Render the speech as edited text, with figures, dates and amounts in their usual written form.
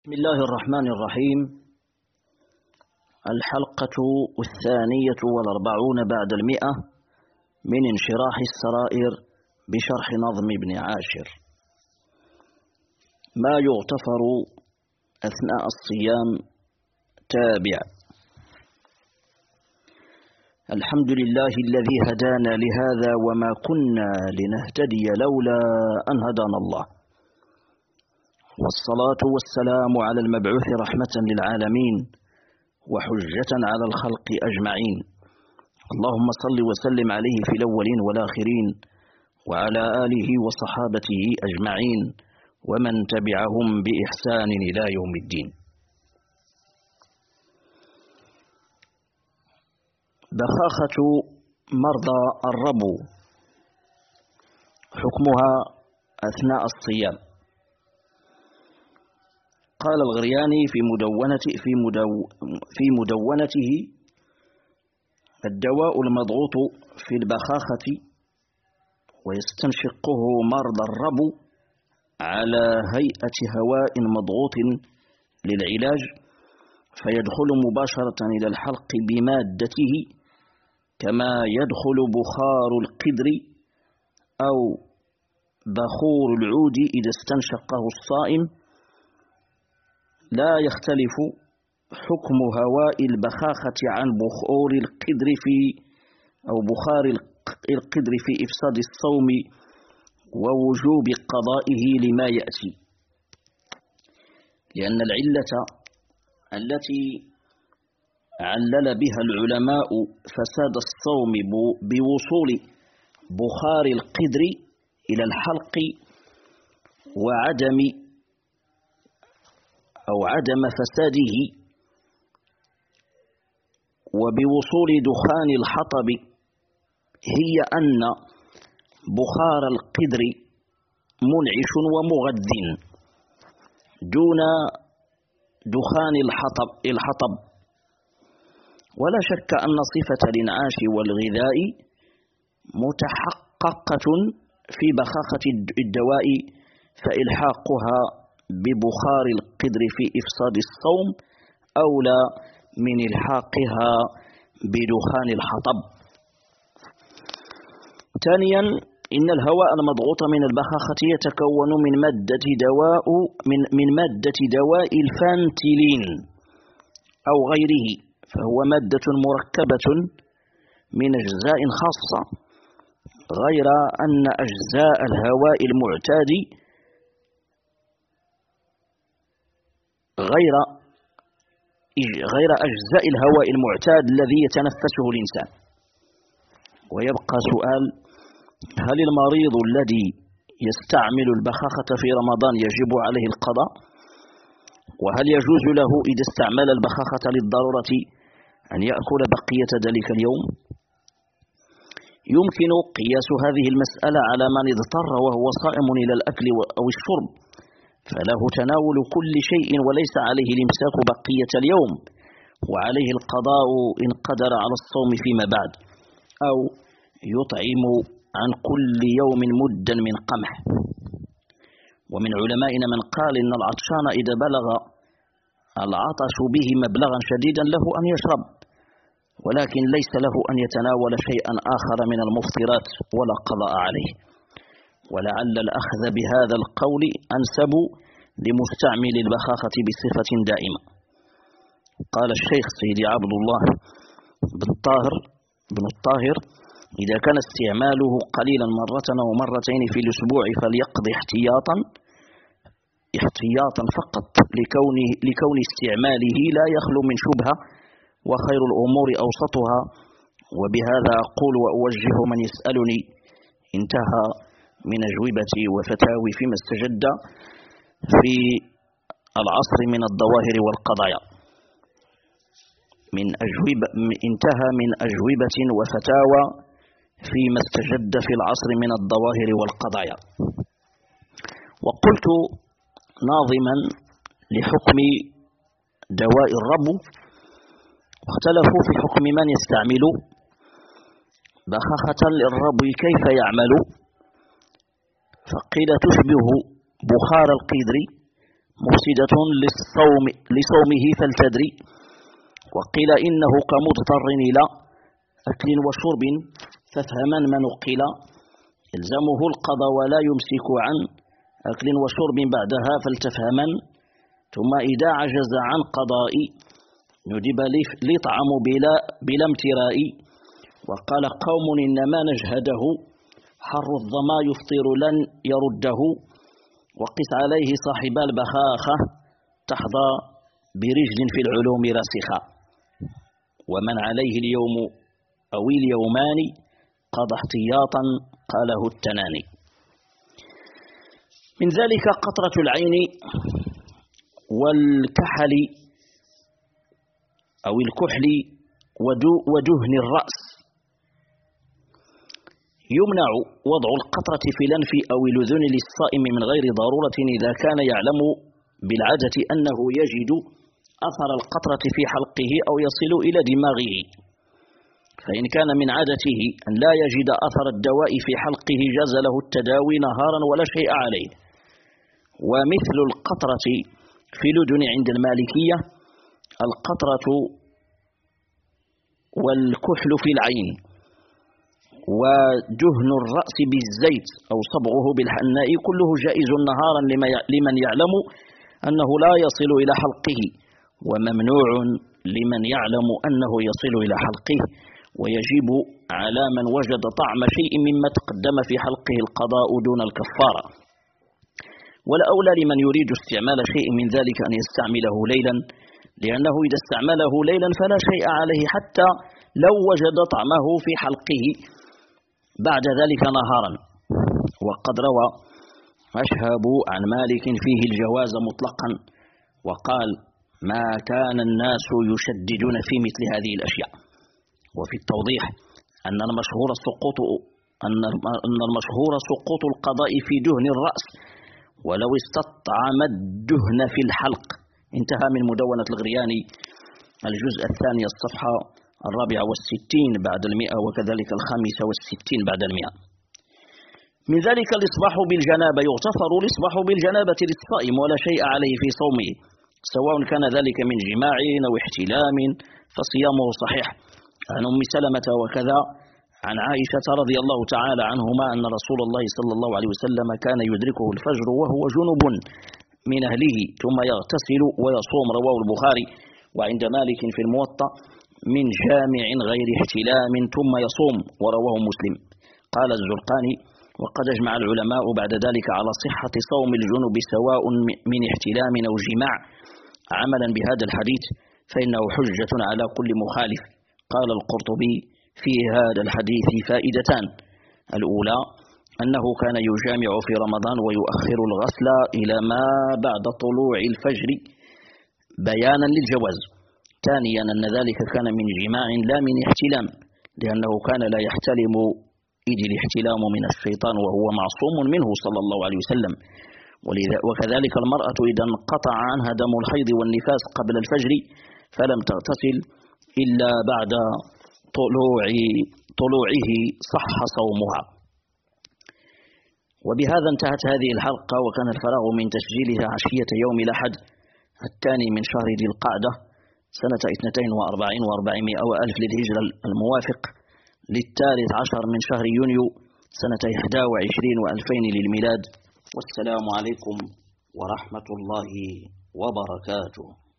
بسم الله الرحمن الرحيم. الحلقة 42 بعد 100 من انشراح السرائر بشرح نظم ابن عاشر. ما يغتفر أثناء الصيام تابع. الحمد لله الذي هدانا لهذا وما كنا لنهتدي لولا أن هدانا الله، والصلاة والسلام على المبعوث رحمة للعالمين وحجة على الخلق أجمعين. اللهم صل وسلم عليه في الأولين والآخرين وعلى آله وصحابته أجمعين ومن تبعهم بإحسان إلى يوم الدين. بخاخة مرضى الربو، حكمها أثناء الصيام. قال الغرياني في مدونته: الدواء المضغوط في البخاخة ويستنشقه مرضى الربو على هيئة هواء مضغوط للعلاج، فيدخل مباشرة إلى الحلق بمادته كما يدخل بخار القدر أو بخور العود إذا استنشقه الصائم. لا يختلف حكم هواء البخاخة عن بخور القدر بخار القدر في إفساد الصوم ووجوب قضائه لما يأتي، لأن العلة التي علل بها العلماء فساد الصوم بوصول بخار القدر إلى الحلق وعدم فساده وبوصول دخان الحطب هي أن بخار القدر منعش ومغذ دون دخان الحطب. ولا شك أن صفة الإنعاش والغذاء متحققة في بخاخة الدواء، فإلحاقها ببخار القدر في إفساد الصوم أولى من إلحاقها بدخان الحطب. ثانيا، إن الهواء المضغوط من البخاخة يتكون من مادة دواء الفانتلين أو غيره، فهو مادة مركبة من أجزاء خاصة، غير أن أجزاء الهواء المعتاد غير أجزاء الهواء المعتاد الذي يتنفسه الإنسان. ويبقى سؤال: هل المريض الذي يستعمل البخاخة في رمضان يجب عليه القضاء؟ وهل يجوز له إذا استعمل البخاخة للضرورة أن يأكل بقية ذلك اليوم؟ يمكن قياس هذه المسألة على من اضطر وهو صائم إلى الأكل أو الشرب، فله تناول كل شيء وليس عليه الإمساك بقية اليوم، وعليه القضاء إن قدر على الصوم فيما بعد، أو يطعم عن كل يوم مدا من قمح. ومن علمائنا من قال إن العطشان إذا بلغ العطش به مبلغا شديدا له أن يشرب، ولكن ليس له أن يتناول شيئا آخر من المفطرات ولا قضاء عليه. ولعل الأخذ بهذا القول أنسب لمستعمل البخاخة بصفة دائمة. قال الشيخ سيدي عبد الله بن الطاهر: إذا كان استعماله قليلا مرة أو مرتين في الأسبوع فليقضي احتياطا فقط لكون استعماله لا يخلو من شبهة، وخير الأمور أوسطها. وبهذا أقول وأوجه من يسألني. انتهى من أجوبتي وفتاوي فيما استجد في العصر من الظواهر والقضايا. انتهى من أجوبة وفتاوى فيما استجد في العصر من الظواهر والقضايا. وقلت ناظما لحكم دواء الربو: واختلفوا في حكم من يستعمل بخاخة للربو كيف يعمل، فقيل تشبه بخار القدر مفسدة لصومه فلتدري. وقيل إنه كمضطر إلى أكل وشرب فافهما ما نقل. يلزمه القضاء ولا يمسك عن أكل وشرب بعدها فلتفهما. ثم إذا عجز عن قضاء ندب لطعم بلا امتراء. وقال قوم إنما نجهده حر الظما يفطر لن يرده. وقس عليه صاحب البخاخة تحظى برجل في العلوم راسخة. ومن عليه اليوم أو اليومان قضى احتياطا قاله التناني. من ذلك قطرة العين والكحل أو الكحل ودهن الرأس. يمنع وضع القطرة في الأنف أو الأذن للصائم من غير ضرورة إذا كان يعلم بالعادة أنه يجد أثر القطرة في حلقه أو يصل إلى دماغه. فإن كان من عادته أن لا يجد أثر الدواء في حلقه جاز له التداوي نهارا ولا شيء عليه. ومثل القطرة في الأذن عند المالكية القطرة والكحل في العين ودهن الرأس بالزيت أو صبغه بالحناء كله جائز نهارا لمن يعلم أنه لا يصل إلى حلقه، وممنوع لمن يعلم أنه يصل إلى حلقه، ويجب على من وجد طعم شيء مما تقدم في حلقه القضاء دون الكفارة. والأولى لمن يريد استعمال شيء من ذلك أن يستعمله ليلا، لأنه إذا استعمله ليلا فلا شيء عليه حتى لو وجد طعمه في حلقه بعد ذلك نهارا. وقد روى أشهب عن مالك فيه الجواز مطلقا، وقال ما كان الناس يشددون في مثل هذه الأشياء. وفي التوضيح أن المشهور سقوط القضاء في دهن الرأس ولو استطعم الدهن في الحلق. انتهى من مدونة الغرياني الجزء الثاني الصفحة 64 بعد 100 وكذلك 65 بعد 100. من ذلك الإصباح بالجنابة. يغتفر الإصباح بالجنابة للصائم ولا شيء عليه في صومه، سواء كان ذلك من جماع أو احتلام فصيامه صحيح. عن أم سلمة وكذا عن عائشة رضي الله تعالى عنهما أن رسول الله صلى الله عليه وسلم كان يدركه الفجر وهو جنب من أهله ثم يغتسل ويصوم، رواه البخاري. وعند مالك في الموطأ من جامع غير احتلام ثم يصوم، ورواه مسلم. قال الزرقاني وقد اجمع العلماء بعد ذلك على صحة صوم الجنب سواء من احتلام أو جماع عملا بهذا الحديث، فإنه حجة على كل مخالف. قال القرطبي في هذا الحديث فائدتان: الأولى أنه كان يجامع في رمضان ويؤخر الغسل إلى ما بعد طلوع الفجر بيانا للجواز. ثانيا أن ذلك كان من جماع لا من احتلام، لأنه كان لا يحتلم إذ الاحتلام من الشيطان وهو معصوم منه صلى الله عليه وسلم. وكذلك المرأة إذا انقطع عنها دم الحيض والنفاس قبل الفجر فلم تغتسل إلا بعد طلوعه صح صومها. وبهذا انتهت هذه الحلقة، وكان الفراغ من تسجيلها عشية يوم الأحد الثاني من شهر ذي القعدة سنة 42 و400 وألف للهجرة الموافق للثالث عشر من شهر يونيو سنة 21 و2000 للميلاد. والسلام عليكم ورحمة الله وبركاته.